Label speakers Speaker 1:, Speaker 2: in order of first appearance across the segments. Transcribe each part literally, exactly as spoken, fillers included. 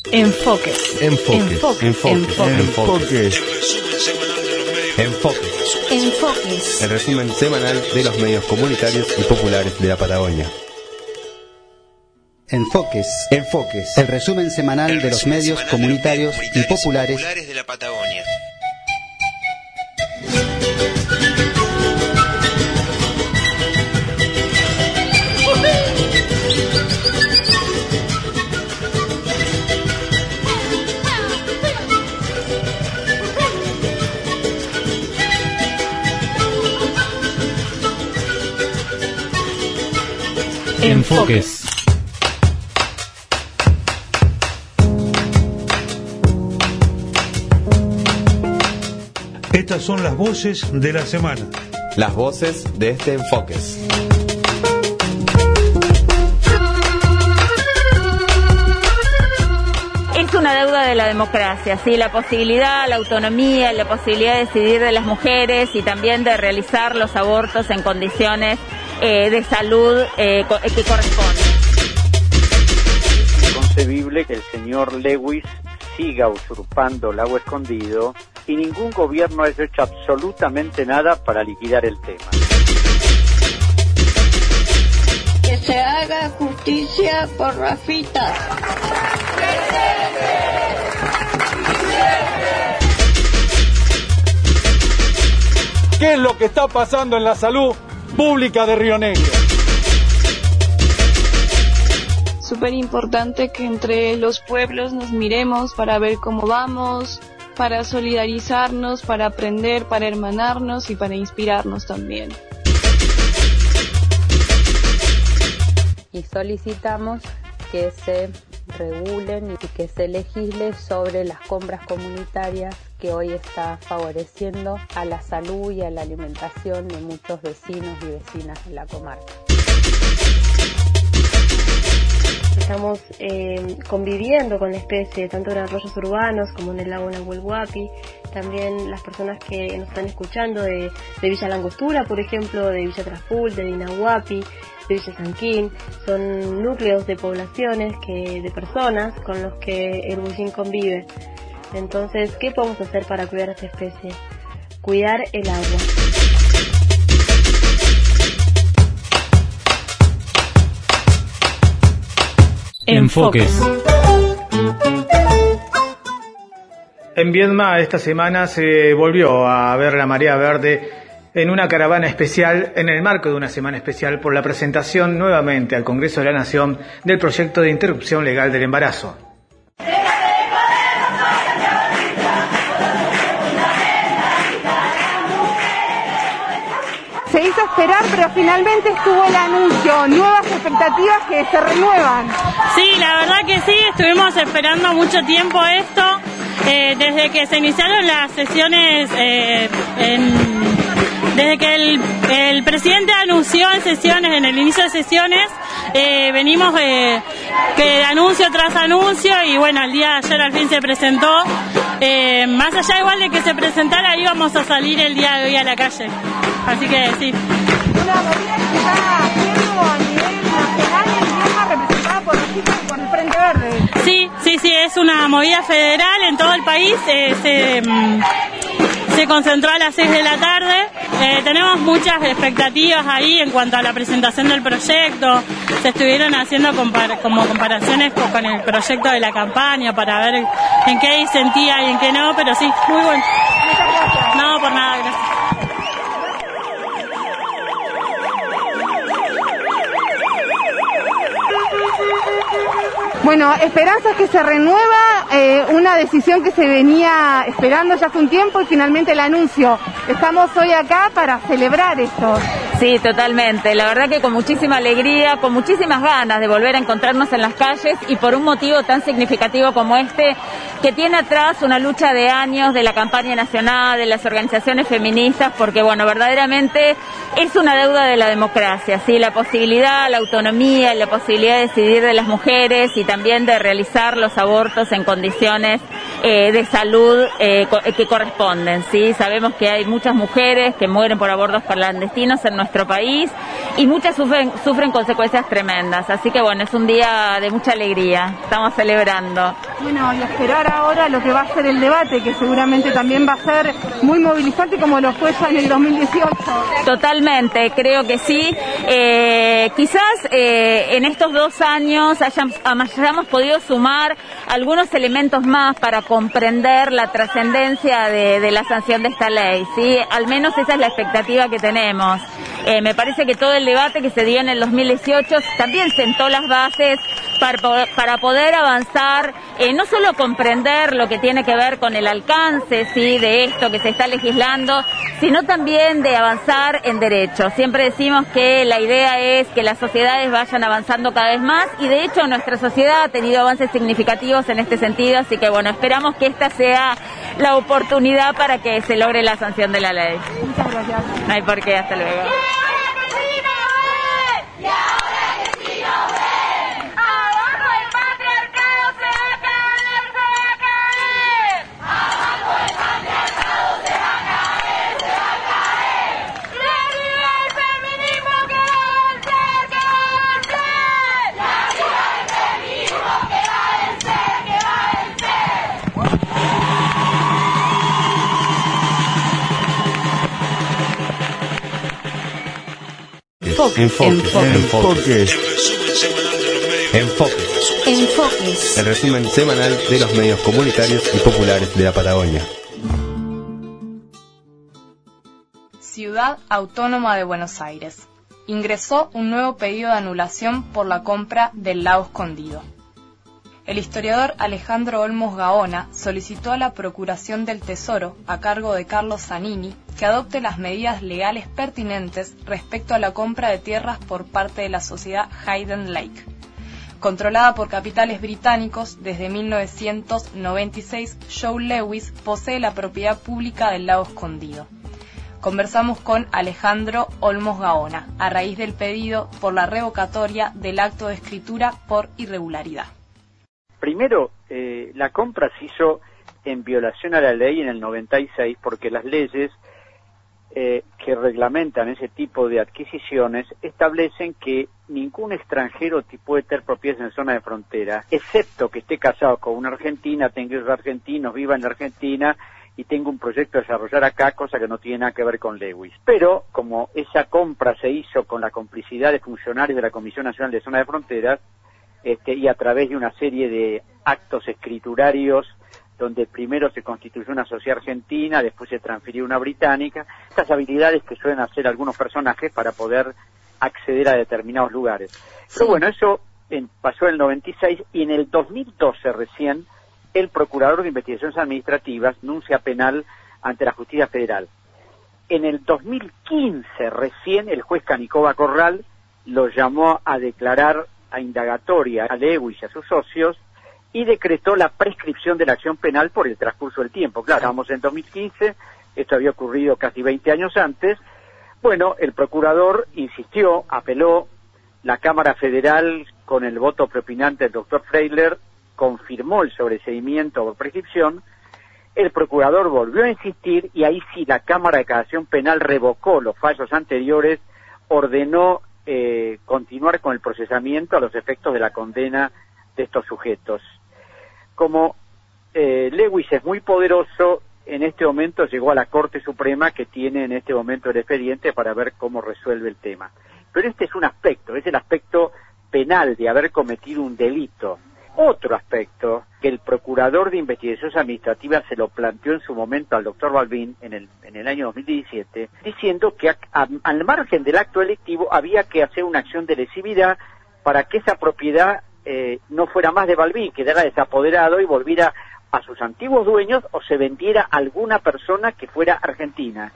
Speaker 1: Enfoques.
Speaker 2: Enfoques.
Speaker 1: Enfoques.
Speaker 2: Enfoques. Enfoques.
Speaker 1: Enfoques.
Speaker 2: Enfoques. El resumen semanal de los medios comunitarios y populares de la Patagonia.
Speaker 3: Enfoques.
Speaker 2: Enfoques.
Speaker 3: El resumen semanal
Speaker 4: El
Speaker 3: de los
Speaker 4: resumen
Speaker 3: medios
Speaker 4: semanal
Speaker 3: comunitarios
Speaker 4: de los
Speaker 3: y
Speaker 4: medios
Speaker 3: populares
Speaker 4: populares de la Patagonia.
Speaker 1: Enfoques.
Speaker 5: Estas son las voces de la semana.
Speaker 2: Las voces de este Enfoques.
Speaker 6: Es una deuda de la democracia, ¿sí? La posibilidad, la autonomía, la posibilidad de decidir de las mujeres y también de realizar los abortos en condiciones eh, de salud eh, que corresponden.
Speaker 7: Es inconcebible que el señor Lewis siga usurpando Lago Escondido y ningún gobierno haya hecho absolutamente nada para liquidar el tema.
Speaker 8: Que se haga justicia por Rafita.
Speaker 9: ¿Qué es lo que está pasando en la salud pública de Río Negro?
Speaker 10: Súper importante que entre los pueblos nos miremos para ver cómo vamos, para solidarizarnos, para aprender, para hermanarnos y para inspirarnos también.
Speaker 11: Y solicitamos que se regulen y que se legisle sobre las compras comunitarias que hoy está favoreciendo a la salud y a la alimentación de muchos vecinos y vecinas de la comarca.
Speaker 12: Estamos eh, conviviendo con la especie, tanto en arroyos urbanos como en el lago Nahuel Huapi. También las personas que nos están escuchando de, de Villa Langostura, por ejemplo, de Villa Traful, de Dinahuapi, de Villa Sanquín, son núcleos de poblaciones, que de personas con los que el Bullín convive. Entonces, ¿qué podemos hacer para cuidar a esta especie? Cuidar el agua.
Speaker 1: Enfoques.
Speaker 13: En Viedma esta semana se volvió a ver la marea verde en una caravana especial, en el marco de una semana especial por la presentación nuevamente al Congreso de la Nación del proyecto de interrupción legal del embarazo.
Speaker 14: Se hizo esperar, pero finalmente estuvo el anuncio, nuevas expectativas que se renuevan.
Speaker 15: Sí, la verdad que sí, estuvimos esperando mucho tiempo esto, eh, desde que se iniciaron las sesiones, eh, en, desde que el, el presidente anunció en sesiones, en el inicio de sesiones, eh, venimos eh, que anuncio tras anuncio y bueno, el día de ayer al fin se presentó. Eh, más allá igual de que se presentara, íbamos a salir el día de hoy a la calle. Así que sí.
Speaker 14: Una movida que se está haciendo a nivel nacional en Viedma, representada por los por el Frente Verde.
Speaker 15: Sí, sí, sí, es una movida federal en todo el país. Eh, se, mm, se concentró a las seis de la tarde. Eh, tenemos muchas expectativas ahí en cuanto a la presentación del proyecto. Se estuvieron haciendo compar como comparaciones con el proyecto de la campaña para ver en qué disentía y en qué no, pero sí, muy bueno.
Speaker 14: Muchas gracias.
Speaker 15: No, por nada, gracias.
Speaker 14: Bueno, esperanzas que se renueva, eh, una decisión que se venía esperando ya hace un tiempo y finalmente el anuncio. Estamos hoy acá para celebrar esto.
Speaker 6: Sí, totalmente. La verdad que con muchísima alegría, con muchísimas ganas de volver a encontrarnos en las calles y por un motivo tan significativo como este, que tiene atrás una lucha de años de la campaña nacional, de las organizaciones feministas, porque bueno, verdaderamente es una deuda de la democracia, ¿sí? La posibilidad, la autonomía, la posibilidad de decidir de las mujeres y también de realizar los abortos en condiciones eh, de salud eh, que corresponden, ¿sí? Sabemos que hay muchas mujeres que mueren por abortos clandestinos en nuestro país y muchas sufren, sufren consecuencias tremendas, así que bueno, es un día de mucha alegría, estamos celebrando.
Speaker 14: Bueno, y esperar ahora lo que va a ser el debate, que seguramente también va a ser muy movilizante como lo fue ya en el dos mil dieciocho.
Speaker 6: Totalmente, creo que sí. Eh, quizás eh, en estos dos años hayamos, hayamos podido sumar algunos elementos más para comprender la trascendencia de, de la sanción de esta ley, ¿sí? Al menos esa es la expectativa que tenemos. Eh, me parece que todo el debate que se dio en el dos mil dieciocho también sentó las bases para, para poder avanzar, eh, no solo comprender lo que tiene que ver con el alcance, sí, de esto que se está legislando, sino también de avanzar en derechos. Siempre decimos que la idea es que las sociedades vayan avanzando cada vez más y de hecho nuestra sociedad ha tenido avances significativos en este sentido, así que bueno, esperamos que esta sea la oportunidad para que se logre la sanción de la ley.
Speaker 14: Muchas gracias.
Speaker 6: No hay por qué, hasta luego.
Speaker 2: Enfoques. Enfoques. Enfoques.
Speaker 1: Enfoques.
Speaker 2: Enfoques. El resumen semanal de los medios comunitarios y populares de la Patagonia.
Speaker 3: Ciudad Autónoma de Buenos Aires. Ingresó un nuevo pedido de anulación por la compra del Lago Escondido. El historiador Alejandro Olmos Gaona solicitó a la Procuración del Tesoro, a cargo de Carlos Zanini, que adopte las medidas legales pertinentes respecto a la compra de tierras por parte de la sociedad Hayden Lake. Controlada por capitales británicos, desde mil novecientos noventa y seis, Joe Lewis posee la propiedad pública del Lago Escondido. Conversamos con Alejandro Olmos Gaona, a raíz del pedido por la revocatoria del acto de escritura por irregularidad.
Speaker 7: Primero, eh, la compra se hizo en violación a la ley en el noventa y seis porque las leyes eh, que reglamentan ese tipo de adquisiciones establecen que ningún extranjero puede tener propiedades en zona de frontera, excepto que esté casado con una argentina, tenga hijos argentinos, viva en la Argentina y tenga un proyecto a desarrollar acá, cosa que no tiene nada que ver con Lewis. Pero, como esa compra se hizo con la complicidad de funcionarios de la Comisión Nacional de Zona de Fronteras, Este, y a través de una serie de actos escriturarios donde primero se constituyó una sociedad argentina, después se transfirió una británica, estas habilidades que suelen hacer algunos personajes para poder acceder a determinados lugares. Pero bueno, eso en, pasó en el noventa y seis y en el dos mil doce recién el Procurador de Investigaciones Administrativas nuncia penal ante la Justicia Federal. En el dos mil quince recién el juez Canicova Corral lo llamó a declarar a indagatoria a Lewis y a sus socios y decretó la prescripción de la acción penal por el transcurso del tiempo. Claro, estamos en dos mil quince, esto había ocurrido casi veinte años antes. Bueno, el procurador insistió, apeló, la Cámara Federal, con el voto preopinante del doctor Freiler, confirmó el sobreseimiento por prescripción. El procurador volvió a insistir y ahí sí la Cámara de Casación Penal revocó los fallos anteriores, ordenó Eh, continuar con el procesamiento a los efectos de la condena de estos sujetos. Como eh, Lewis es muy poderoso, en este momento llegó a la Corte Suprema, que tiene en este momento el expediente para ver cómo resuelve el tema. Pero este es un aspecto, es el aspecto penal de haber cometido un delito. Otro aspecto, que el Procurador de Investigaciones Administrativas se lo planteó en su momento al doctor Balbín en el, en el año dos mil diecisiete, diciendo que a, a, al margen del acto delictivo había que hacer una acción de lesividad para que esa propiedad eh, no fuera más de Balbín, quedara desapoderado y volviera a sus antiguos dueños o se vendiera a alguna persona que fuera argentina.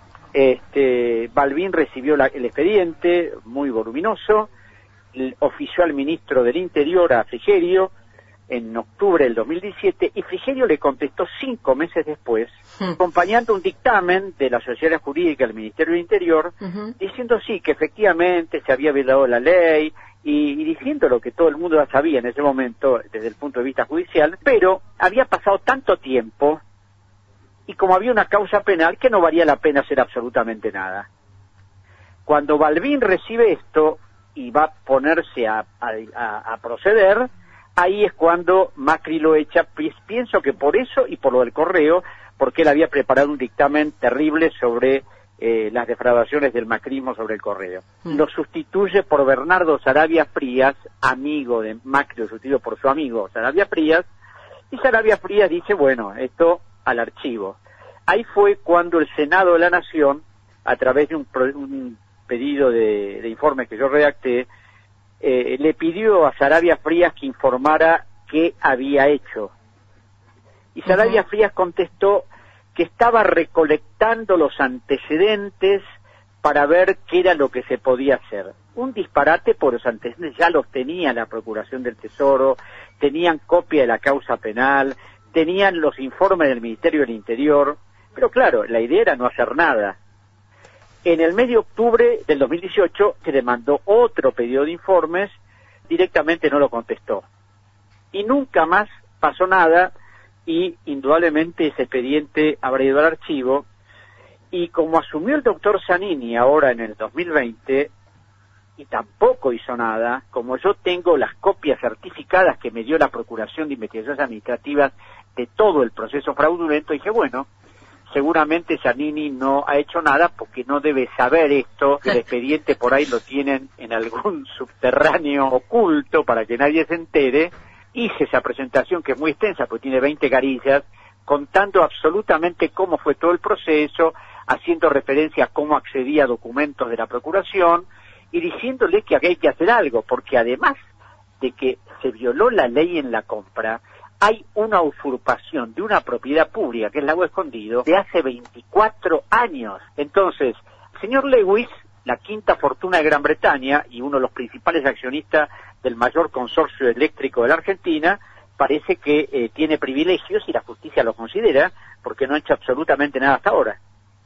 Speaker 7: Este, Balbín recibió la, el expediente, muy voluminoso, ofició al ministro del Interior, a Frigerio, en octubre del dos mil diecisiete, y Frigerio le contestó cinco meses después, uh-huh. acompañando un dictamen de la Sociedad Jurídica del Ministerio del Interior, uh-huh. diciendo sí, que efectivamente se había violado la ley, y, y diciendo lo que todo el mundo ya sabía en ese momento, desde el punto de vista judicial, pero había pasado tanto tiempo, y como había una causa penal, que no valía la pena hacer absolutamente nada. Cuando Balbín recibe esto, y va a ponerse a, a, a proceder, ahí es cuando Macri lo echa. Pienso que por eso y por lo del correo, porque él había preparado un dictamen terrible sobre eh, las defraudaciones del macrismo sobre el correo. Mm. Lo sustituye por Bernardo Saravia Frías, amigo de Macri, lo sustituye por su amigo Saravia Frías, y Saravia Frías dice, bueno, esto al archivo. Ahí fue cuando el Senado de la Nación, a través de un, un pedido de, de informe que yo redacté, eh, le pidió a Saravia Frías que informara qué había hecho. Y Saravia uh-huh. Frías contestó que estaba recolectando los antecedentes para ver qué era lo que se podía hacer. Un disparate, por los antecedentes ya los tenía la Procuración del Tesoro, tenían copia de la causa penal, tenían los informes del Ministerio del Interior, pero claro, la idea era no hacer nada. En el mes de octubre del dos mil dieciocho se le mandó otro pedido de informes, directamente no lo contestó. Y nunca más pasó nada, y indudablemente ese expediente habrá ido al archivo, y como asumió el doctor Zanini ahora en el dos mil veinte, y tampoco hizo nada, como yo tengo las copias certificadas que me dio la Procuración de Investigaciones Administrativas de todo el proceso fraudulento, dije, bueno, seguramente Zanini no ha hecho nada porque no debe saber esto, el expediente por ahí lo tienen en algún subterráneo oculto para que nadie se entere. Hice esa presentación que es muy extensa, porque tiene veinte carillas, contando absolutamente cómo fue todo el proceso, haciendo referencia a cómo accedía a documentos de la Procuración, y diciéndole que aquí hay que hacer algo, porque además de que se violó la ley en la compra, hay una usurpación de una propiedad pública, que es Lago Escondido, de hace veinticuatro años. Entonces, el señor Lewis, la quinta fortuna de Gran Bretaña y uno de los principales accionistas del mayor consorcio eléctrico de la Argentina, parece que eh, tiene privilegios y la justicia lo considera, porque no ha hecho absolutamente nada hasta ahora.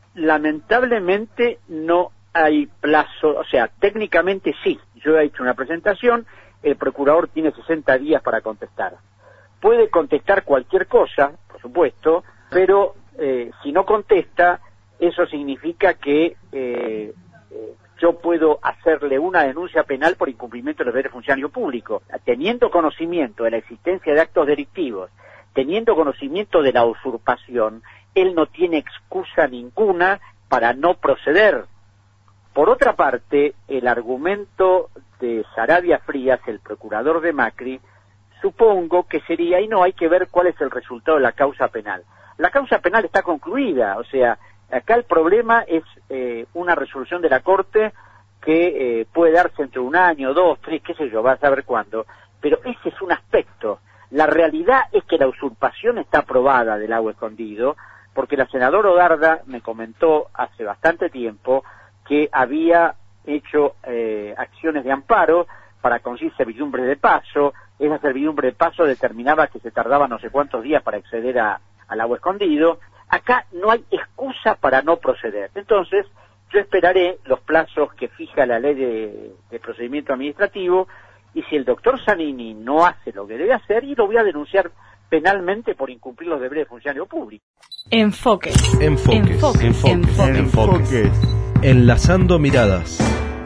Speaker 7: Lamentablemente no hay plazo, o sea, técnicamente sí, yo he hecho una presentación, el procurador tiene sesenta días para contestar. Puede contestar cualquier cosa, por supuesto, pero eh, si no contesta, eso significa que eh, eh, yo puedo hacerle una denuncia penal por incumplimiento de los deberes de funcionario público. Teniendo conocimiento de la existencia de actos delictivos, teniendo conocimiento de la usurpación, él no tiene excusa ninguna para no proceder. Por otra parte, el argumento de Saravia Frías, el procurador de Macri, supongo que sería, y no, hay que ver cuál es el resultado de la causa penal. La causa penal está concluida, o sea, acá el problema es eh, una resolución de la Corte que eh, puede darse entre un año, dos, tres, qué sé yo, va a saber cuándo, pero ese es un aspecto. La realidad es que la usurpación está aprobada del Lago Escondido, porque la senadora Odarda me comentó hace bastante tiempo que había hecho eh, acciones de amparo para conseguir servidumbre de paso. Esa servidumbre de paso determinaba que se tardaba no sé cuántos días para acceder a, al Lago Escondido. Acá no hay excusa para no proceder. Entonces, yo esperaré los plazos que fija la ley de, de procedimiento administrativo, y si el doctor Zanini no hace lo que debe hacer, y lo voy a denunciar penalmente por incumplir los deberes de funcionario público.
Speaker 1: Enfoque.
Speaker 2: Enfoques.
Speaker 1: Enfoque.
Speaker 2: Enfoques.
Speaker 1: Enfoque.
Speaker 2: Enfoques. Enlazando miradas.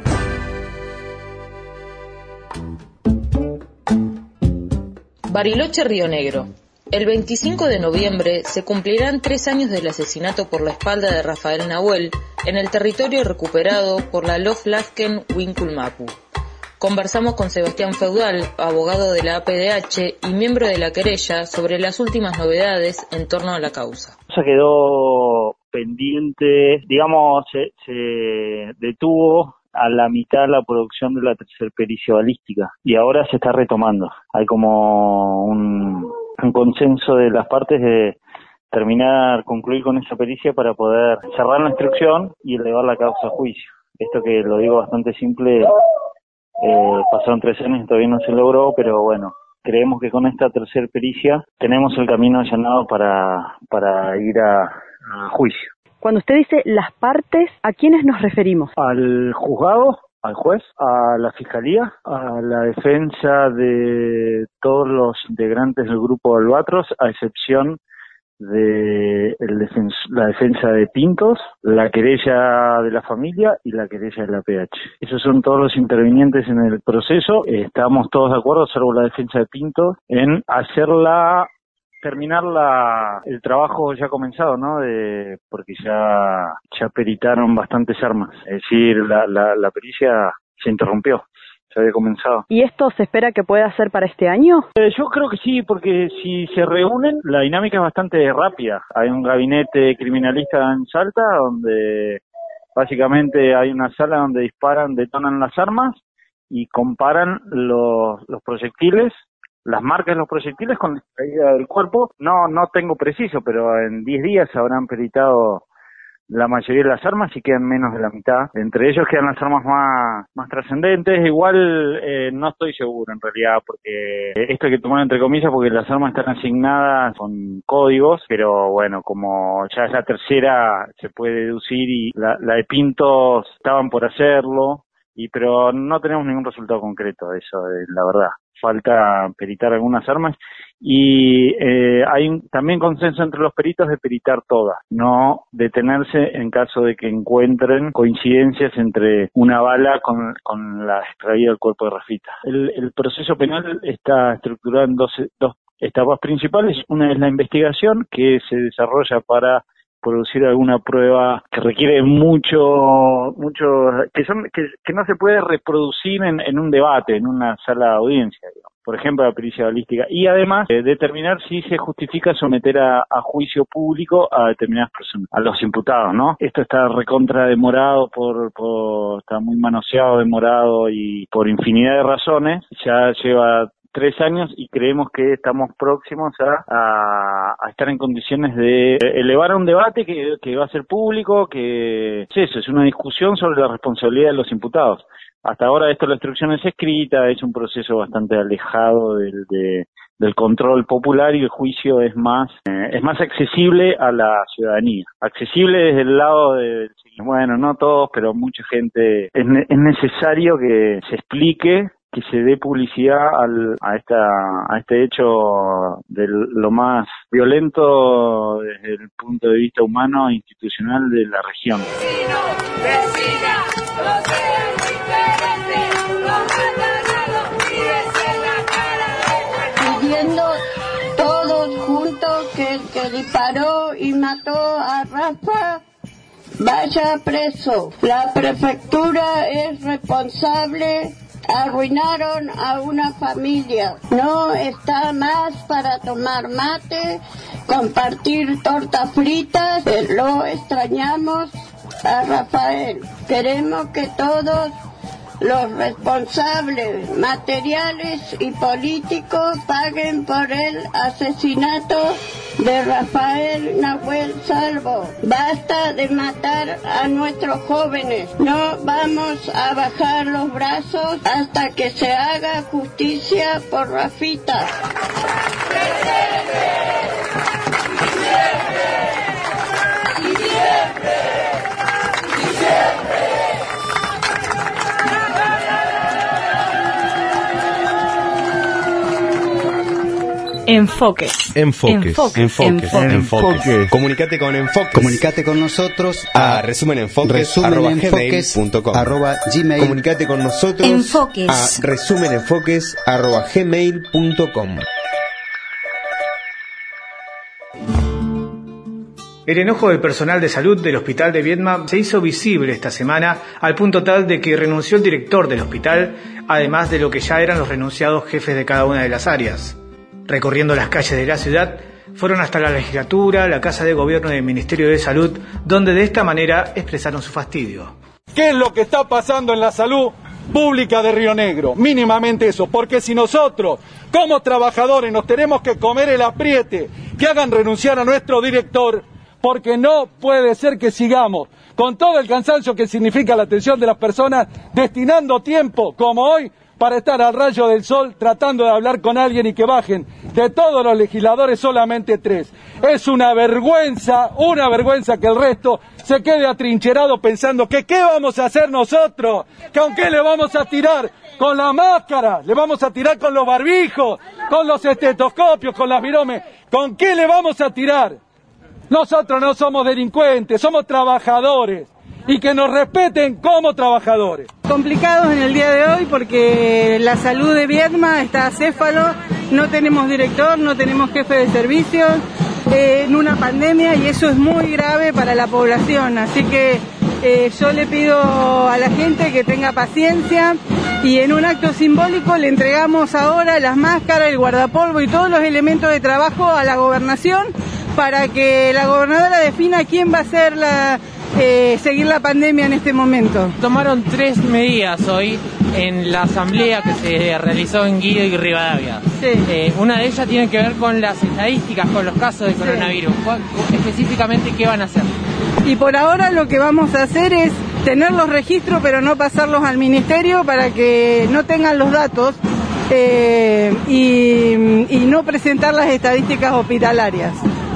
Speaker 4: Bariloche, Río Negro. El veinticinco de noviembre se cumplirán tres años del asesinato por la espalda de Rafael Nahuel en el territorio recuperado por la Loflasken Winkulmapu. Conversamos con Sebastián Feudal, abogado de la A P D H y miembro de la querella, sobre las últimas novedades en torno a la causa.
Speaker 16: Se quedó pendiente, digamos, se, se detuvo a la mitad la producción de la tercer pericia balística y ahora se está retomando. Hay como un, un consenso de las partes de terminar, concluir con esa pericia para poder cerrar la instrucción y elevar la causa a juicio. Esto, que lo digo bastante simple, eh, pasaron tres años y todavía no se logró, pero bueno, creemos que con esta tercer pericia tenemos el camino allanado para, para ir a, a juicio.
Speaker 17: Cuando usted dice las partes, ¿a quiénes nos referimos?
Speaker 16: Al juzgado, al juez, a la fiscalía, a la defensa de todos los integrantes del grupo Albatros, a excepción de el defen- la defensa de Pintos, la querella de la familia y la querella de la P H. Esos son todos los intervinientes en el proceso. Estamos todos de acuerdo, salvo la defensa de Pintos, en hacerla terminar la, el trabajo ya comenzado, ¿no? De, porque ya, ya peritaron bastantes armas. Es decir, la, la, la pericia se interrumpió, se había comenzado.
Speaker 17: ¿Y esto se espera que pueda ser para este año?
Speaker 16: Eh, yo creo que sí, porque si se reúnen, la dinámica es bastante rápida. Hay un gabinete criminalista en Salta, donde básicamente hay una sala donde disparan, detonan las armas y comparan los, los proyectiles, las marcas de los proyectiles con la caída del cuerpo. No, no tengo preciso, pero en diez días habrán peritado la mayoría de las armas y quedan menos de la mitad. Entre ellos quedan las armas más, más trascendentes. Igual eh, no estoy seguro en realidad, porque esto hay que tomar entre comillas porque las armas están asignadas con códigos, pero bueno, como ya es la tercera, se puede deducir y la, la de Pintos estaban por hacerlo, y pero no tenemos ningún resultado concreto de eso, de la verdad. Falta peritar algunas armas y eh, hay un, también consenso entre los peritos de peritar todas, no detenerse en caso de que encuentren coincidencias entre una bala con, con la extraída del cuerpo de Rafita. El, el proceso penal está estructurado en dos, dos etapas principales. Una es la investigación, que se desarrolla para producir alguna prueba que requiere mucho, mucho, que son, que, que no se puede reproducir en, en un debate, en una sala de audiencia, digamos. Por ejemplo, la pericia balística. Y además, eh, determinar si se justifica someter a, a juicio público a determinadas personas, a los imputados, ¿no? Esto está recontra demorado por, por, está muy manoseado, demorado y por infinidad de razones. Ya lleva tres años y creemos que estamos próximos a, a, a estar en condiciones de elevar a un debate que, que va a ser público, que es eso, es una discusión sobre la responsabilidad de los imputados. Hasta ahora esto la instrucción es escrita, es un proceso bastante alejado del, de, del control popular y el juicio es más eh, es más accesible a la ciudadanía. Accesible desde el lado de, bueno, no todos, pero mucha gente. Es, ne- es necesario que se explique, que se dé publicidad al, a esta a este hecho de lo más violento desde el punto de vista humano e institucional de la región.
Speaker 8: Vecino, vecina, no sean diferentes, no matan a los pibes en la cara. Pidiendo todos juntos que el que disparó y mató a Rafa vaya preso. La prefectura es responsable. Arruinaron a una familia. No está más para tomar mate, compartir tortas fritas. Lo extrañamos a Rafael. Queremos que todos los responsables materiales y políticos paguen por el asesinato de Rafael Nahuel Salvo. Basta de matar a nuestros jóvenes. No vamos a bajar los brazos hasta que se haga justicia por Rafita. Y siempre, y siempre, y siempre.
Speaker 1: Enfoques.
Speaker 2: Enfoques.
Speaker 1: Enfoques.
Speaker 2: Enfoques.
Speaker 1: Enfoques.
Speaker 2: Enfoques. Comunicate con Enfoques.
Speaker 18: Comunicate con nosotros
Speaker 2: a, a resumenenfoques arroba gmail punto com.
Speaker 18: arroba gmail.
Speaker 2: Comunicate con nosotros
Speaker 19: Enfoques.
Speaker 2: a resumenenfoques arroba gmail punto com.
Speaker 13: El enojo del personal de salud del hospital de Viedma se hizo visible esta semana al punto tal de que renunció el director del hospital, además de lo que ya eran los renunciados jefes de cada una de las áreas. Recorriendo las calles de la ciudad, fueron hasta la legislatura, la Casa de Gobierno del Ministerio de Salud, donde de esta manera expresaron su fastidio.
Speaker 9: ¿Qué es lo que está pasando en la salud pública de Río Negro? Mínimamente eso, porque si nosotros, como trabajadores, nos tenemos que comer el apriete, que hagan renunciar a nuestro director, porque no puede ser que sigamos, con todo el cansancio que significa la atención de las personas, destinando tiempo, como hoy, para estar al rayo del sol tratando de hablar con alguien y que bajen de todos los legisladores solamente tres. Es una vergüenza, una vergüenza que el resto se quede atrincherado pensando que qué vamos a hacer nosotros, que aunque le vamos a tirar con la máscara, le vamos a tirar con los barbijos, con los estetoscopios, con las viromes, ¿con qué le vamos a tirar? Nosotros no somos delincuentes, somos trabajadores. Y que nos respeten como trabajadores.
Speaker 18: Complicados en el día de hoy porque la salud de Viedma está acéfalo, no tenemos director, no tenemos jefe de servicios, eh, en una pandemia, y eso es muy grave para la población. Así que eh, yo le pido a la gente que tenga paciencia, y en un acto simbólico le entregamos ahora las máscaras, el guardapolvo y todos los elementos de trabajo a la gobernación para que la gobernadora defina quién va a ser la... Eh, seguir la pandemia en este momento.
Speaker 19: Tomaron tres medidas hoy en la asamblea que se realizó en Guido y Rivadavia.
Speaker 18: Sí.
Speaker 19: Eh, una de ellas tiene que ver con las estadísticas, con los casos de coronavirus. Sí. Específicamente, ¿qué van a hacer?
Speaker 18: Y por ahora lo que vamos a hacer es tener los registros, pero no pasarlos al ministerio para que no tengan los datos eh, y, y no presentar las estadísticas hospitalarias.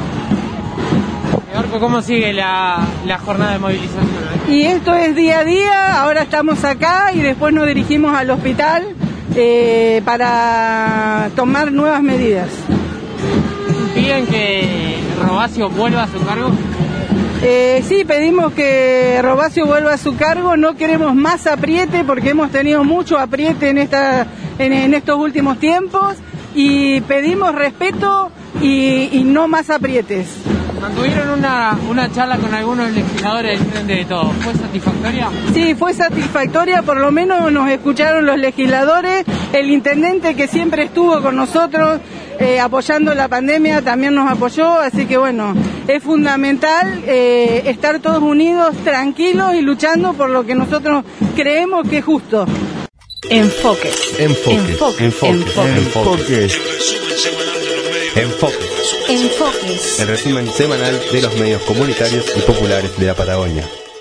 Speaker 19: ¿Cómo sigue la, la jornada de movilización?
Speaker 18: Y esto es día a día, ahora estamos acá y después nos dirigimos al hospital eh, para tomar nuevas medidas.
Speaker 19: ¿Piden que Robacio vuelva a su cargo?
Speaker 18: Eh, sí, pedimos que Robacio vuelva a su cargo, no queremos más apriete porque hemos tenido mucho apriete en, esta, en, en estos últimos tiempos, y pedimos respeto y, y no más aprietes.
Speaker 19: Mantuvieron una, una charla con algunos legisladores del Frente de Todos. ¿Fue satisfactoria?
Speaker 18: Sí, fue satisfactoria, por lo menos nos escucharon los legisladores, el intendente que siempre estuvo con nosotros eh, apoyando la pandemia también nos apoyó, así que bueno, es fundamental eh, estar todos unidos, tranquilos y luchando por lo que nosotros creemos que es justo.
Speaker 3: Enfoque.
Speaker 2: Enfoque.
Speaker 3: Enfoque.
Speaker 2: Enfoque. Enfoque. Enfoque.
Speaker 3: Enfoques.
Speaker 2: El resumen semanal de los medios comunitarios y populares de la Patagonia.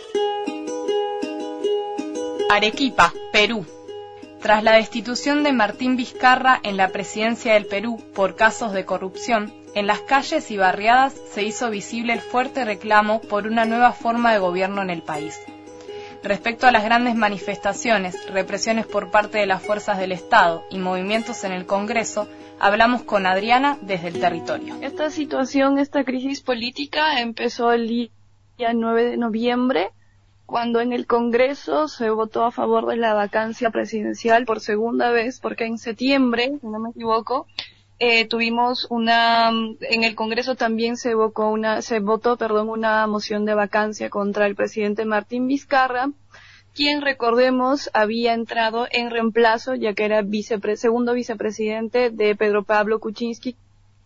Speaker 3: Arequipa, Perú. Tras la destitución de Martín Vizcarra en la presidencia del Perú por casos de corrupción, en las calles y barriadas se hizo visible el fuerte reclamo por una nueva forma de gobierno en el país. Respecto a las grandes manifestaciones, represiones por parte de las fuerzas del Estado y movimientos en el Congreso, hablamos con Adriana desde el territorio.
Speaker 10: Esta situación, esta crisis política empezó el día nueve de noviembre, cuando en el Congreso se votó a favor de la vacancia presidencial por segunda vez, porque en septiembre, si no me equivoco, eh, tuvimos una, en el Congreso también se votó una, se votó, perdón, una moción de vacancia contra el presidente Martín Vizcarra, quien, recordemos, había entrado en reemplazo, ya que era vicepre- segundo vicepresidente de Pedro Pablo Kuczynski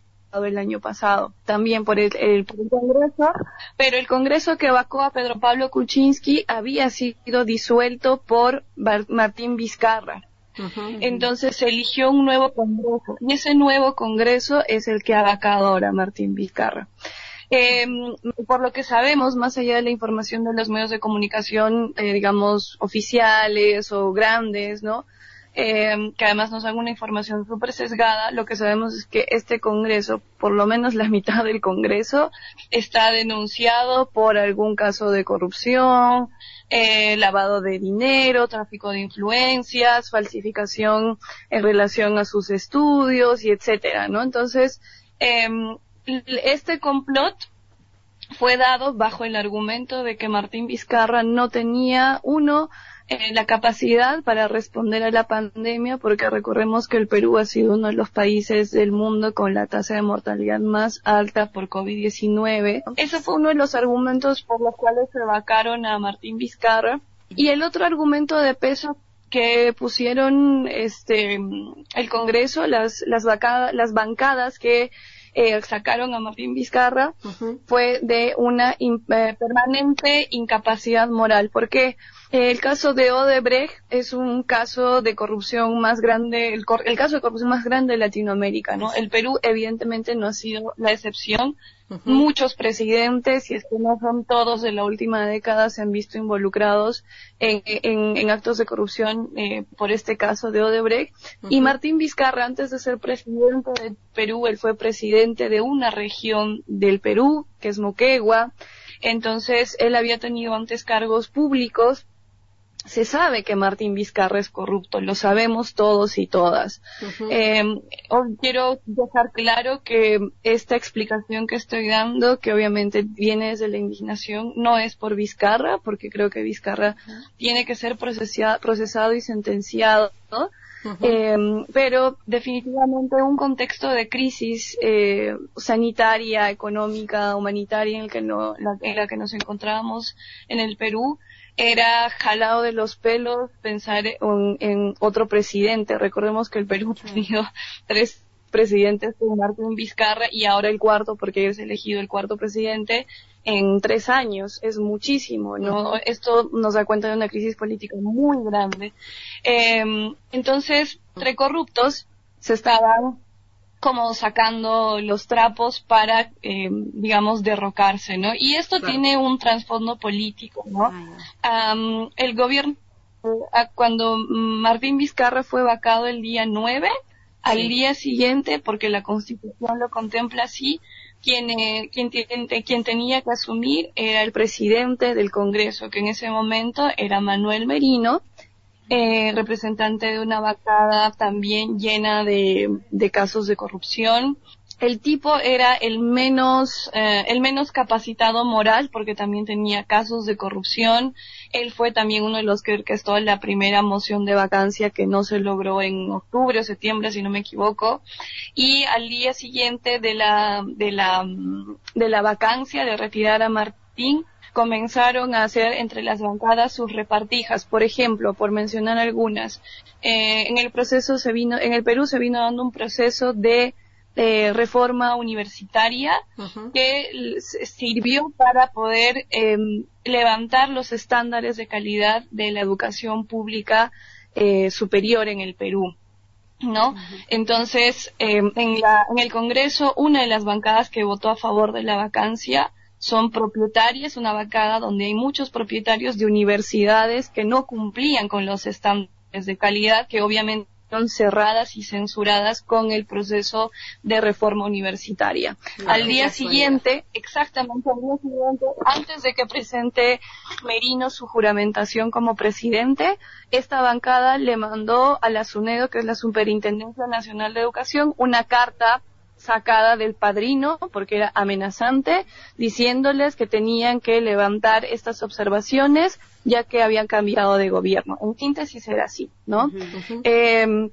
Speaker 10: el año pasado, también por el, el, por el Congreso, pero el Congreso que vacó a Pedro Pablo Kuczynski había sido disuelto por Bar- Martín Vizcarra. Uh-huh. Entonces se eligió un nuevo Congreso, y ese nuevo Congreso es el que ha vacado ahora a Martín Vizcarra. Eh, por lo que sabemos, más allá de la información de los medios de comunicación, eh, digamos, oficiales o grandes, ¿no? Eh, que además nos dan una información súper sesgada, lo que sabemos es que este Congreso, por lo menos la mitad del Congreso, está denunciado por algún caso de corrupción, eh, lavado de dinero, tráfico de influencias, falsificación en relación a sus estudios y etcétera, ¿no? Entonces, eh, este complot fue dado bajo el argumento de que Martín Vizcarra no tenía, uno, eh, la capacidad para responder a la pandemia, porque recordemos que el Perú ha sido uno de los países del mundo con la tasa de mortalidad más alta por COVID diecinueve. Ese fue uno de los argumentos por los cuales se vacaron a Martín Vizcarra. Y el otro argumento de peso que pusieron este el Congreso, las las, vaca- las bancadas que Eh, sacaron a Martín Vizcarra, uh-huh, fue de una in, eh, permanente incapacidad moral, porque eh, el caso de Odebrecht es un caso de corrupción más grande, el, cor- el caso de corrupción más grande de Latinoamérica, ¿no? El Perú evidentemente no ha sido la excepción. Uh-huh. Muchos presidentes, y es que no son todos de la última década, se han visto involucrados en, en, en actos de corrupción eh, por este caso de Odebrecht. Uh-huh. Y Martín Vizcarra, antes de ser presidente del Perú, él fue presidente de una región del Perú, que es Moquegua. Entonces, él había tenido antes cargos públicos. se sabe que Martín Vizcarra es corrupto, lo sabemos todos y todas. Uh-huh. Eh, quiero dejar claro que esta explicación que estoy dando, que obviamente viene desde la indignación, no es por Vizcarra, porque creo que Vizcarra uh-huh. tiene que ser procesado, procesado y sentenciado, ¿no? Uh-huh. Eh, pero definitivamente un contexto de crisis eh, sanitaria, económica, humanitaria en el que no, la, en la que nos encontrábamos en el Perú, era jalado de los pelos pensar en, en otro presidente. Recordemos que el Perú ha tenido tres presidentes con Martín Vizcarra y ahora el cuarto, porque es elegido el cuarto presidente en tres años. Es muchísimo, ¿no? Esto nos da cuenta de una crisis política muy grande. Eh, entonces, entre corruptos se estaban como sacando los trapos para, eh, digamos, derrocarse, ¿no? Y esto claro. tiene un trasfondo político, ¿no? Um, el gobierno, uh, cuando Martín Vizcarra fue vacado el día nueve, sí. al día siguiente, porque la Constitución lo contempla así, quien, eh, quien, quien tenía que asumir era el presidente del Congreso, que en ese momento era Manuel Merino, Eh, representante de una bancada también llena de, de casos de corrupción. El tipo era el menos, eh, el menos capacitado moral, porque también tenía casos de corrupción. Él fue también uno de los que orquestó la primera moción de vacancia que no se logró en octubre o septiembre, si no me equivoco. Y al día siguiente de la, de la, de la vacancia, de retirar a Martín, comenzaron a hacer entre las bancadas sus repartijas. Por ejemplo, por mencionar algunas, eh, en el proceso se vino, en el Perú se vino dando un proceso de, de reforma universitaria uh-huh. que sirvió para poder eh, levantar los estándares de calidad de la educación pública eh, superior en el Perú, ¿no? Uh-huh. Entonces, eh, en, la, en el Congreso, una de las bancadas que votó a favor de la vacancia son propietarias, una bancada donde hay muchos propietarios de universidades que no cumplían con los estándares de calidad, que obviamente son cerradas y censuradas con el proceso de reforma universitaria. No, al día siguiente, exactamente al día siguiente, antes de que presente Merino su juramentación como presidente, esta bancada le mandó a la SUNEDO, que es la Superintendencia Nacional de Educación, una carta sacada del padrino, porque era amenazante, diciéndoles que tenían que levantar estas observaciones, ya que habían cambiado de gobierno. En síntesis era así, ¿no? Uh-huh, uh-huh. Eh,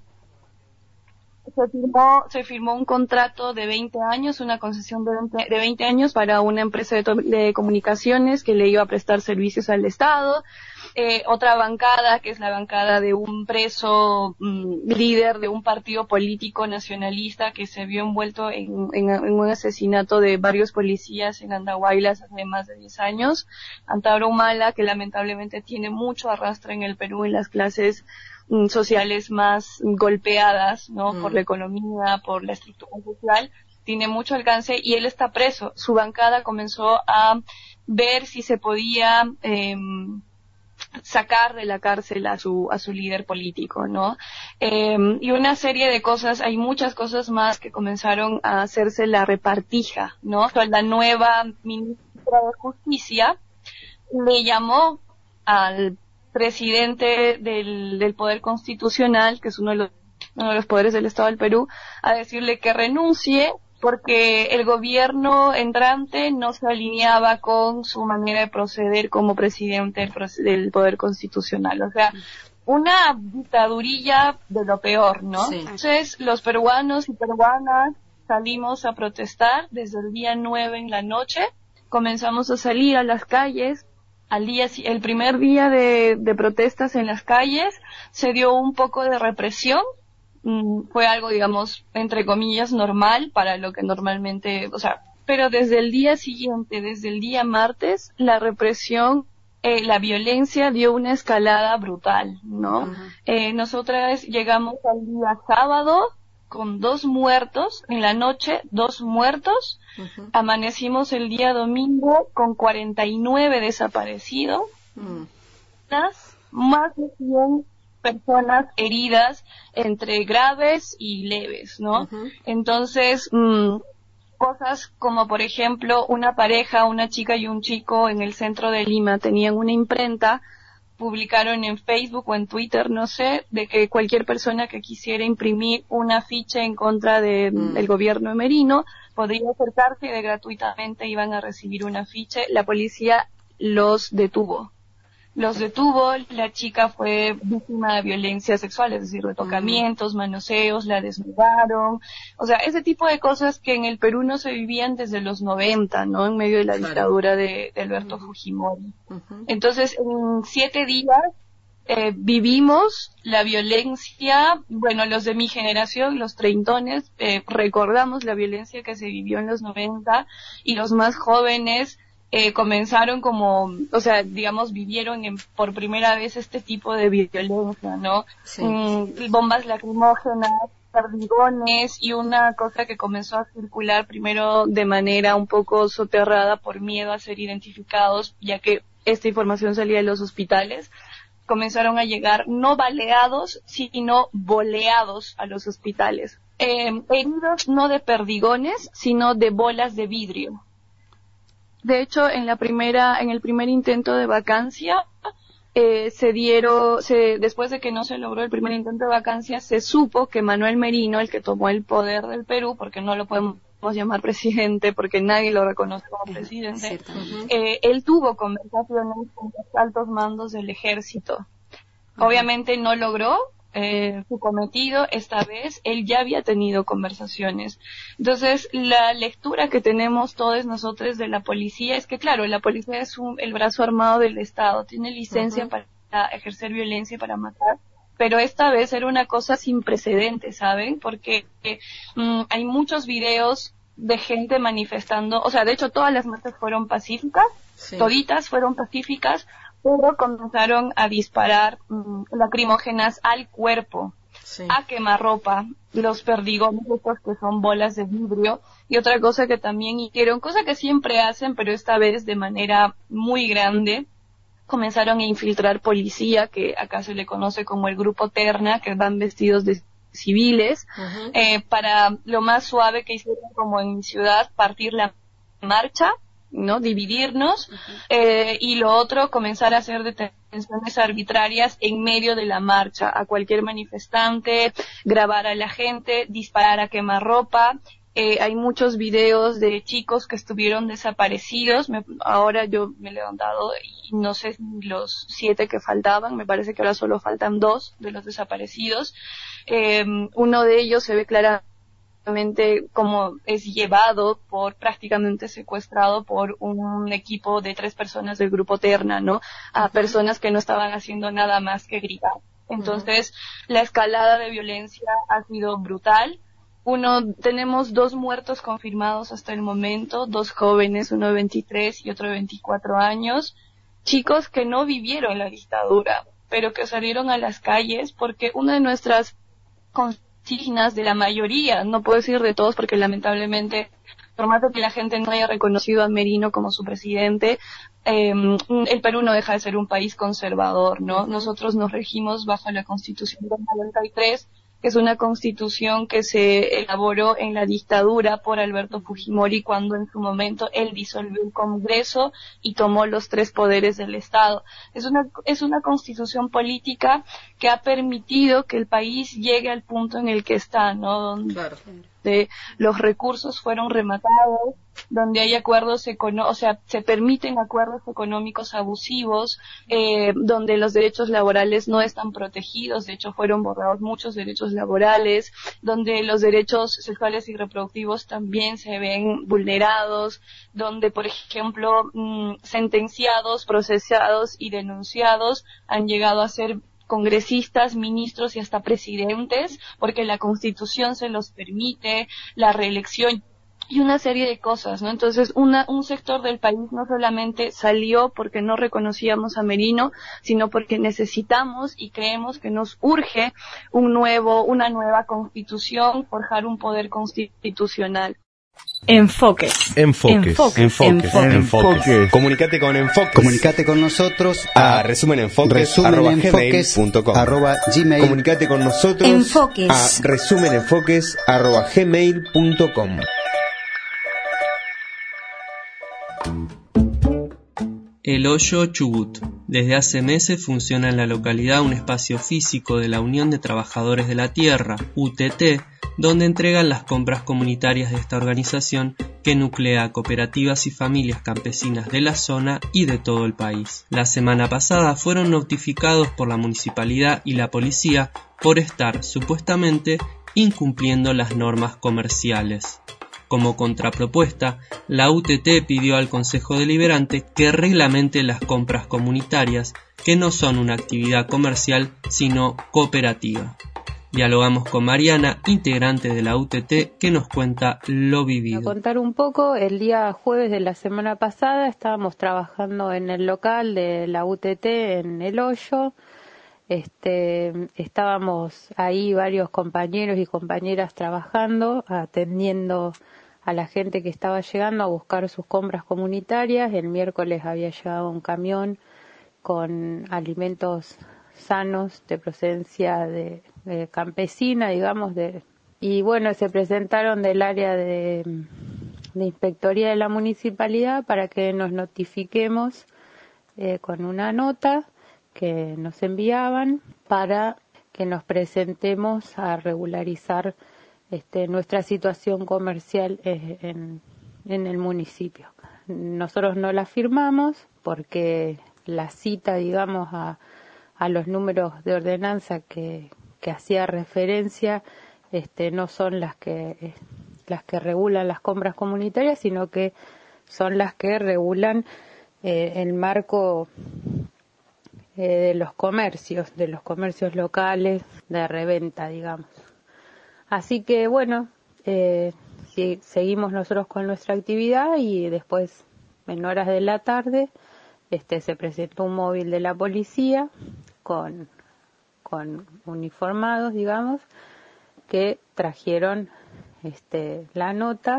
Speaker 10: se firmó, se firmó un contrato de veinte años, una concesión de veinte, de veinte años para una empresa de, to- de comunicaciones que le iba a prestar servicios al Estado. Eh, otra bancada, que es la bancada de un preso mmm, líder de un partido político nacionalista que se vio envuelto en, en, en un asesinato de varios policías en Andahuaylas hace más de diez años. Antauro Humala, que lamentablemente tiene mucho arrastre en el Perú en las clases mmm, sociales más golpeadas, ¿no? Mm. Por la economía, por la estructura social, tiene mucho alcance y él está preso. Su bancada comenzó a ver si se podía eh, sacar de la cárcel a su a su líder político, ¿no? Eh, y una serie de cosas, hay muchas cosas más que comenzaron a hacerse la repartija, ¿no? La nueva ministra de Justicia le llamó al presidente del, del Poder Constitucional, que es uno de los uno de los poderes del Estado del Perú, a decirle que renuncie porque el gobierno entrante no se alineaba con su manera de proceder como presidente del Poder Constitucional. O sea, una dictadurilla de lo peor, ¿no? Sí. Entonces, los peruanos y peruanas salimos a protestar desde el día nueve en la noche, comenzamos a salir a las calles. Al día, el primer día de, de protestas en las calles se dio un poco de represión. Fue algo, digamos, entre comillas, normal para lo que normalmente, o sea, pero desde el día siguiente, desde el día martes, la represión, eh, la violencia dio una escalada brutal, ¿no? Uh-huh. Eh, nosotras llegamos al día sábado con dos muertos, en la noche, dos muertos, uh-huh. Amanecimos el día domingo con cuarenta y nueve desaparecidos, uh-huh. Más de cien personas heridas entre graves y leves, ¿no? Uh-huh. Entonces, mmm, cosas como, por ejemplo, una pareja, una chica y un chico en el centro de Lima tenían una imprenta publicaron en Facebook o en Twitter, no sé, de que cualquier persona que quisiera imprimir un afiche en contra de, mm. del gobierno de Merino podría acercarse y de gratuitamente iban a recibir un afiche. La policía los detuvo. Los detuvo, la chica fue víctima de violencia sexual, es decir, de tocamientos, manoseos, la desnudaron. O sea, ese tipo de cosas que en el Perú no se vivían desde los noventa, ¿no? En medio de la dictadura de, de Alberto Fujimori. Uh-huh. Entonces, en siete días eh, vivimos la violencia, bueno, los de mi generación, los treintones, eh, recordamos la violencia que se vivió en los noventa y los más jóvenes Eh, comenzaron como, o sea, digamos, vivieron en, por primera vez este tipo de violencia, ¿no? Sí. Mm, bombas lacrimógenas, perdigones y una cosa que comenzó a circular primero de manera un poco soterrada por miedo a ser identificados, ya que esta información salía de los hospitales. Comenzaron a llegar no baleados, sino boleados a los hospitales. Eh, heridos no de perdigones, sino de bolas de vidrio. De hecho, en la primera, en el primer intento de vacancia, eh, se dieron, se, después de que no se logró el primer intento de vacancia, se supo que Manuel Merino, el que tomó el poder del Perú, porque no lo podemos llamar presidente, porque nadie lo reconoce como presidente, eh, él tuvo conversaciones con los altos mandos del ejército. Obviamente no logró Eh, su cometido, esta vez él ya había tenido conversaciones. Entonces, la lectura que tenemos todos nosotros de la policía es que, claro, la policía es un, el brazo armado del Estado, tiene licencia uh-huh. para ejercer violencia y para matar, pero esta vez era una cosa sin precedentes, ¿saben? Porque eh, mm, hay muchos videos de gente manifestando, o sea, de hecho todas las marchas fueron pacíficas, sí. toditas fueron pacíficas, pero comenzaron a disparar mmm, lacrimógenas al cuerpo, sí. a quemarropa, los perdigones estos que son bolas de vidrio, y otra cosa que también hicieron, cosa que siempre hacen, pero esta vez de manera muy grande, comenzaron a infiltrar policía, que acá se le conoce como el Grupo Terna, que van vestidos de civiles, uh-huh. eh, para lo más suave que hicieron como en mi ciudad, partir la marcha, ¿no? Dividirnos, uh-huh. eh, y lo otro, comenzar a hacer detenciones arbitrarias en medio de la marcha, a cualquier manifestante, grabar a la gente, disparar a quemarropa. Eh, hay muchos videos de chicos que estuvieron desaparecidos. Me, ahora yo me he levantado y no sé los siete que faltaban, me parece que ahora solo faltan dos de los desaparecidos. Eh, uno de ellos se ve claramente como es llevado por, prácticamente secuestrado por un equipo de tres personas del Grupo Terna, ¿no? A personas que no estaban haciendo nada más que gritar. Entonces, uh-huh. la escalada de violencia ha sido brutal. Uno, tenemos dos muertos confirmados hasta el momento, dos jóvenes, uno de veintitrés y otro de veinticuatro años, chicos que no vivieron la dictadura, pero que salieron a las calles porque una de nuestras consignas de la mayoría, no puedo decir de todos porque lamentablemente, por más de que la gente no haya reconocido a Merino como su presidente, eh, el Perú no deja de ser un país conservador, ¿no? Nosotros nos regimos bajo la Constitución del noventa y tres, que es una constitución que se elaboró en la dictadura por Alberto Fujimori cuando en su momento él disolvió el Congreso y tomó los tres poderes del Estado. Es una, es una constitución política que ha permitido que el país llegue al punto en el que está, ¿no? Donde claro. los recursos fueron rematados, donde hay acuerdos económicos, o sea, se permiten acuerdos económicos abusivos, eh, donde los derechos laborales no están protegidos, de hecho fueron borrados muchos derechos laborales, donde los derechos sexuales y reproductivos también se ven vulnerados, donde, por ejemplo, mmm, sentenciados, procesados y denunciados han llegado a ser congresistas, ministros y hasta presidentes, porque la Constitución se los permite, la reelección y una serie de cosas, ¿no? Entonces, una, un sector del país no solamente salió porque no reconocíamos a Merino, sino porque necesitamos y creemos que nos urge un nuevo, una nueva Constitución, forjar un poder constitucional.
Speaker 1: Enfoques.
Speaker 2: Enfoques. Enfoques. Enfoques.
Speaker 1: Enfoques.
Speaker 2: Enfoques. Comunicate con Enfoques.
Speaker 20: Comunicate con nosotros
Speaker 2: a, a resumenenfoques arroba gmail punto com.
Speaker 20: Arroba gmail.
Speaker 2: Comunicate con nosotros
Speaker 1: Enfoques.
Speaker 2: a resumenenfoques arroba gmail punto com.
Speaker 21: El Hoyo Chubut. Desde hace meses funciona en la localidad un espacio físico de la Unión de Trabajadores de la Tierra, U T T, donde entregan las compras comunitarias de esta organización que nuclea a cooperativas y familias campesinas de la zona y de todo el país. La semana pasada fueron notificados por la municipalidad y la policía por estar, supuestamente, incumpliendo las normas comerciales. Como contrapropuesta, la U T T pidió al Consejo Deliberante que reglamente las compras comunitarias, que no son una actividad comercial, sino cooperativa. Dialogamos con Mariana, integrante de la U T T, que nos cuenta lo vivido.
Speaker 11: A contar un poco, el día jueves de la semana pasada estábamos trabajando en el local de la U T T en El Hoyo. Este, estábamos ahí varios compañeros y compañeras trabajando, atendiendo a la gente que estaba llegando a buscar sus compras comunitarias. El miércoles había llegado un camión con alimentos sanos de procedencia de, de campesina, digamos, de, y bueno, se presentaron del área de, de inspectoría de la municipalidad para que nos notifiquemos eh, con una nota que nos enviaban para que nos presentemos a regularizar este, nuestra situación comercial eh, en, en el municipio. Nosotros no la firmamos porque la cita, digamos, a, a los números de ordenanza que, que hacía referencia este, no son las que, eh, las que regulan las compras comunitarias, sino que son las que regulan eh, el marco de los comercios, de los comercios locales, de reventa, digamos. Así que, bueno, eh, si, seguimos nosotros con nuestra actividad y después, en horas de la tarde, este, se presentó un móvil de la policía con, con uniformados, digamos, que trajeron este, la nota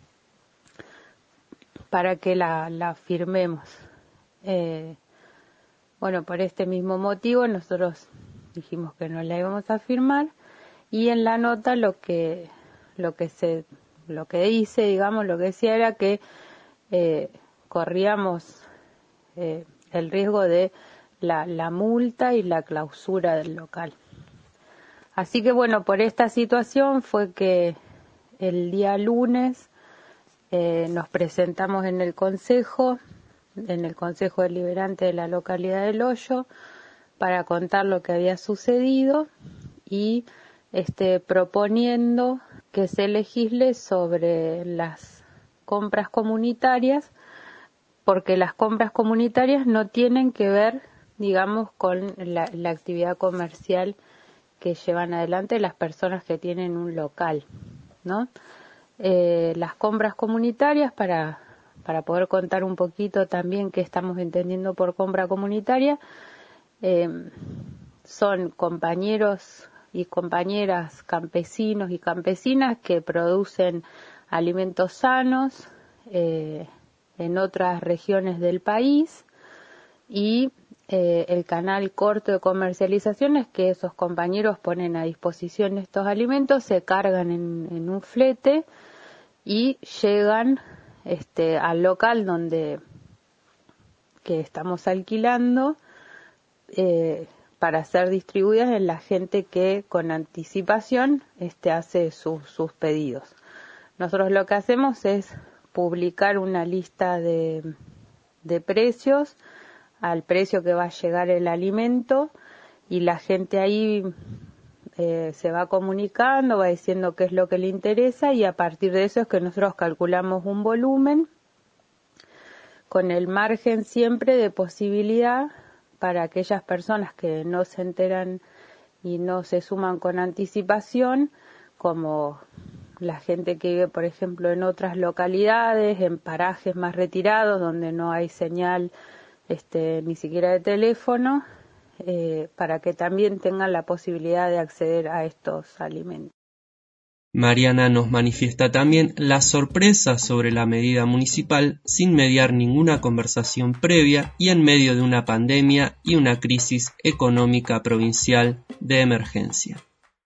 Speaker 11: para que la, la firmemos. Eh, Bueno, por este mismo motivo nosotros dijimos que no la íbamos a firmar y en la nota lo que lo que se lo que dice, digamos, lo que decía era que eh, corríamos eh, el riesgo de la, la multa y la clausura del local. Así que bueno, por esta situación fue que el día lunes eh, nos presentamos en el consejo. en el Consejo Deliberante de la localidad del Hoyo para contar lo que había sucedido y este, proponiendo que se legisle sobre las compras comunitarias, porque las compras comunitarias no tienen que ver, digamos, con la, la actividad comercial que llevan adelante las personas que tienen un local, ¿no? Eh, las compras comunitarias, para para poder contar un poquito también qué estamos entendiendo por compra comunitaria, eh, son compañeros y compañeras campesinos y campesinas que producen alimentos sanos eh, en otras regiones del país y eh, el canal corto de comercialización es que esos compañeros ponen a disposición estos alimentos, se cargan en, en un flete y llegan Este, al local donde que estamos alquilando eh, para ser distribuidas en la gente que con anticipación este, hace su, sus pedidos. Nosotros lo que hacemos es publicar una lista de, de precios al precio que va a llegar el alimento y la gente ahí Eh, se va comunicando, va diciendo qué es lo que le interesa y a partir de eso es que nosotros calculamos un volumen con el margen siempre de posibilidad para aquellas personas que no se enteran y no se suman con anticipación, como la gente que vive, por ejemplo, en otras localidades, en parajes más retirados donde no hay señal este, ni siquiera de teléfono, Eh, para que también tengan la posibilidad de acceder a estos alimentos.
Speaker 21: Mariana nos manifiesta también la sorpresa sobre la medida municipal sin mediar ninguna conversación previa y en medio de una pandemia y una crisis económica provincial de emergencia.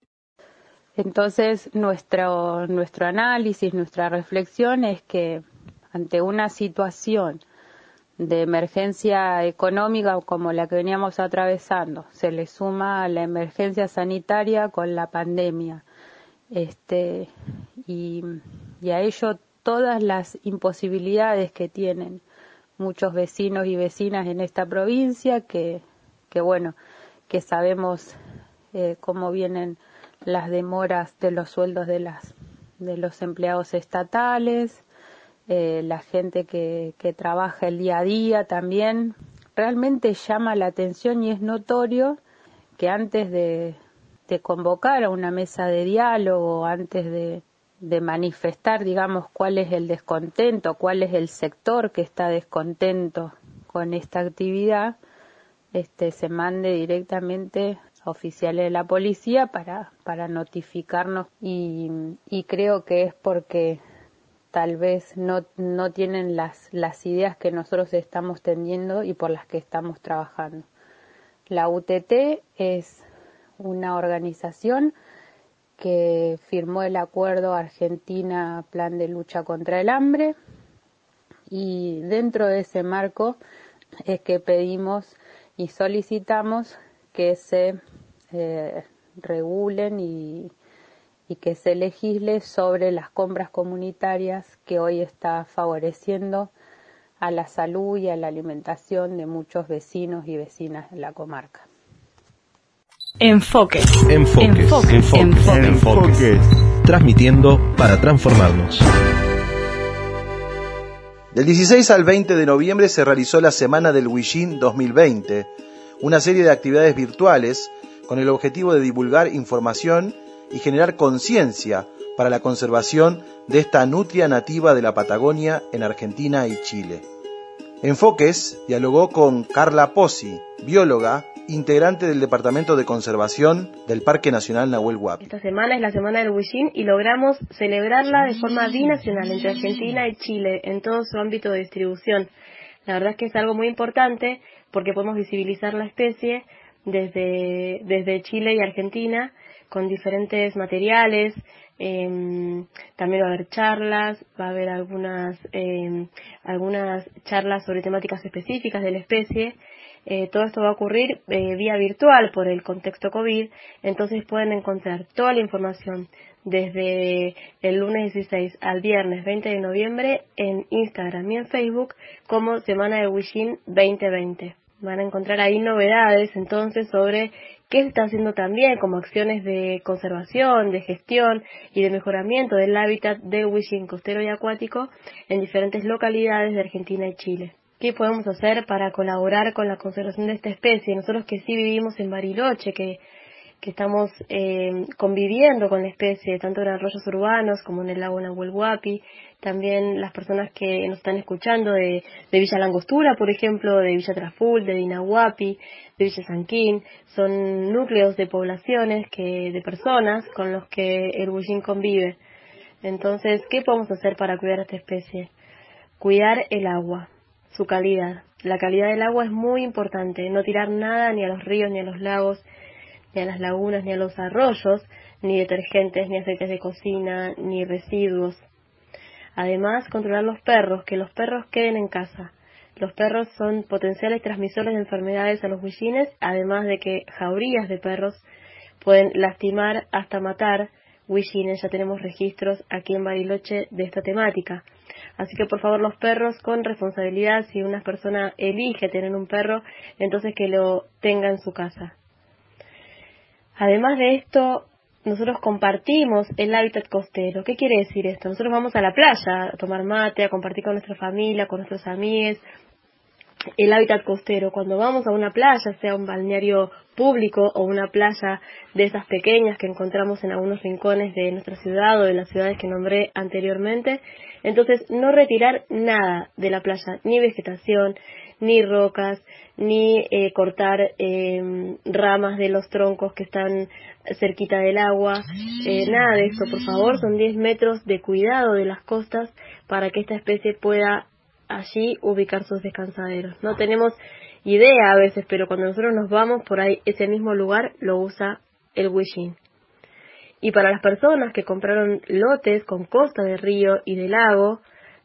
Speaker 11: Entonces, nuestro, nuestro análisis, nuestra reflexión es que ante una situación de emergencia económica como la que veníamos atravesando. Se le suma la emergencia sanitaria con la pandemia. Este, y, y a ello todas las imposibilidades que tienen muchos vecinos y vecinas en esta provincia, que, que bueno, que sabemos eh, cómo vienen las demoras de los sueldos de las de los empleados estatales, eh, la gente que, que trabaja el día a día también. Realmente llama la atención y es notorio que antes de, de convocar a una mesa de diálogo, antes de, de manifestar, digamos, cuál es el descontento, cuál es el sector que está descontento con esta actividad, este, se mande directamente a oficiales de la policía para, para notificarnos y, y creo que es porque tal vez no, no tienen las, las ideas que nosotros estamos teniendo y por las que estamos trabajando. La U T T es una organización que firmó el acuerdo Argentina Plan de Lucha contra el Hambre y dentro de ese marco es que pedimos y solicitamos que se eh, regulen y, y que se legisle sobre las compras comunitarias que hoy está favoreciendo a la salud y a la alimentación de muchos vecinos y vecinas de la comarca.
Speaker 1: Enfoques.
Speaker 5: Enfoques. Enfoques. Enfoques. Enfoques. Enfoques. Transmitiendo para transformarnos.
Speaker 22: Del dieciséis al veinte de noviembre se realizó la Semana del Huillín dos mil veinte, una serie de actividades virtuales con el objetivo de divulgar información y generar conciencia para la conservación de esta nutria nativa de la Patagonia en Argentina y Chile. Enfoques dialogó con Carla Pozzi, bióloga, integrante del Departamento de Conservación del Parque Nacional Nahuel Huapi.
Speaker 12: Esta semana es la Semana del Huillín y logramos celebrarla de forma binacional entre Argentina y Chile en todo su ámbito de distribución. La verdad es que es algo muy importante porque podemos visibilizar la especie desde, desde Chile y Argentina con diferentes materiales. Eh, también va a haber charlas, va a haber algunas, eh, algunas charlas sobre temáticas específicas de la especie. Eh, todo esto va a ocurrir eh, vía virtual por el contexto COVID, entonces pueden encontrar toda la información desde el lunes dieciséis al viernes veinte de noviembre en Instagram y en Facebook como Semana de Huillín veinte veinte. Van a encontrar ahí novedades entonces sobre qué se está haciendo también como acciones de conservación, de gestión y de mejoramiento del hábitat del huillín costero y acuático en diferentes localidades de Argentina y Chile. ¿Qué podemos hacer para colaborar con la conservación de esta especie? Nosotros que sí vivimos en Bariloche, que, que estamos eh, conviviendo con la especie, tanto en arroyos urbanos como en el lago Nahuel Huapi, también las personas que nos están escuchando de, de Villa Langostura, por ejemplo, de Villa Traful, de Dinahuapi, de Villa Sanquín, son núcleos de poblaciones, que de personas con los que el huillín convive. Entonces, ¿qué podemos hacer para cuidar a esta especie? Cuidar el agua. Su calidad. La calidad del agua es muy importante. No tirar nada ni a los ríos, ni a los lagos, ni a las lagunas, ni a los arroyos, ni detergentes, ni aceites de cocina, ni residuos. Además, controlar los perros, que los perros queden en casa. Los perros son potenciales transmisores de enfermedades a los huillines, además de que jaurías de perros pueden lastimar hasta matar huillines. Ya tenemos registros aquí en Bariloche de esta temática. Así que por favor los perros con responsabilidad, si una persona elige tener un perro, entonces que lo tenga en su casa. Además de esto, nosotros compartimos el hábitat costero. ¿Qué quiere decir esto? Nosotros vamos a la playa a tomar mate, a compartir con nuestra familia, con nuestros amigos. El hábitat costero, cuando vamos a una playa, sea un balneario público o una playa de esas pequeñas que encontramos en algunos rincones de nuestra ciudad o de las ciudades que nombré anteriormente, entonces no retirar nada de la playa, ni vegetación, ni rocas, ni eh, cortar eh, ramas de los troncos que están cerquita del agua, eh, nada de esto, por favor. Son diez metros de cuidado de las costas para que esta especie pueda allí ubicar sus descansaderos. No tenemos idea a veces, pero cuando nosotros nos vamos por ahí, ese mismo lugar lo usa el huillín. Y para las personas que compraron lotes con costa de río y de lago,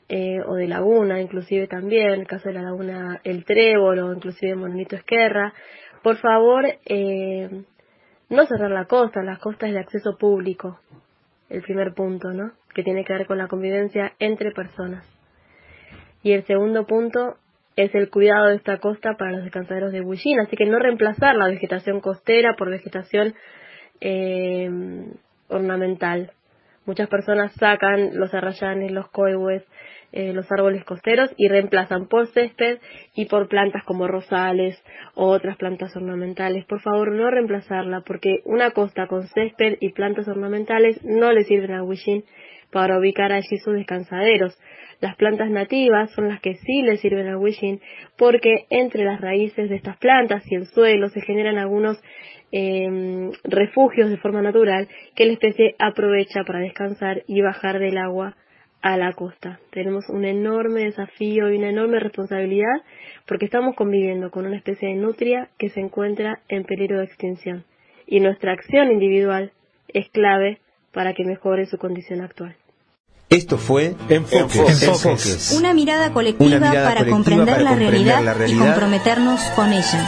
Speaker 12: eh, o de laguna, inclusive también, el caso de la laguna El Trébol o inclusive Monolito Esquerra, por favor, eh, no cerrar la costa, la costa es de acceso público, el primer punto, ¿no? Que tiene que ver con la convivencia entre personas. Y el segundo punto es el cuidado de esta costa para los descansaderos de Huillín, así que no reemplazar la vegetación costera por vegetación eh, ornamental. Muchas personas sacan los arrayanes, los coihues, eh, los árboles costeros y reemplazan por césped y por plantas como rosales o otras plantas ornamentales. Por favor, no reemplazarla, porque una costa con césped y plantas ornamentales no le sirven a Huillín para ubicar allí sus descansaderos. Las plantas nativas son las que sí le sirven a Huillín, porque entre las raíces de estas plantas y el suelo se generan algunos eh, refugios de forma natural que la especie aprovecha para descansar y bajar del agua a la costa. Tenemos un enorme desafío y una enorme responsabilidad porque estamos conviviendo con una especie de nutria que se encuentra en peligro de extinción y nuestra acción individual es clave para que mejore su condición actual.
Speaker 2: Esto fue Enfoques. Enfoques.
Speaker 14: Una mirada colectiva,
Speaker 2: Una mirada
Speaker 14: para,
Speaker 2: colectiva
Speaker 14: comprender,
Speaker 2: para
Speaker 14: la
Speaker 2: comprender
Speaker 14: realidad
Speaker 2: la realidad
Speaker 14: y comprometernos con ella.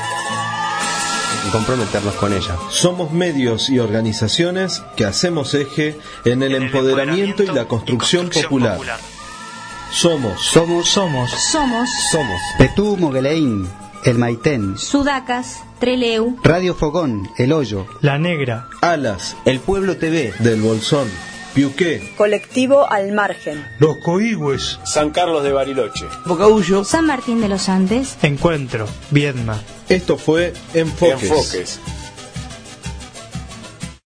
Speaker 2: Y comprometernos con ella.
Speaker 5: Somos medios y organizaciones que hacemos eje en el, en el empoderamiento, empoderamiento y la construcción, y construcción popular. popular. Somos.
Speaker 20: Somos. Somos.
Speaker 14: Somos.
Speaker 2: Somos.
Speaker 20: Petú Mogueleín, El Maitén,
Speaker 14: Sudacas, Treleu,
Speaker 20: Radio Fogón, El Hoyo,
Speaker 15: La Negra,
Speaker 5: Alas,
Speaker 2: El Pueblo T V,
Speaker 5: Del Bolsón, Piuqué,
Speaker 23: Colectivo Al Margen,
Speaker 15: Los Coigües,
Speaker 24: San Carlos de Bariloche,
Speaker 14: Bocaullo, San Martín de los Andes,
Speaker 15: Encuentro, Viedma.
Speaker 5: Esto fue Enfoques.
Speaker 24: Enfoques.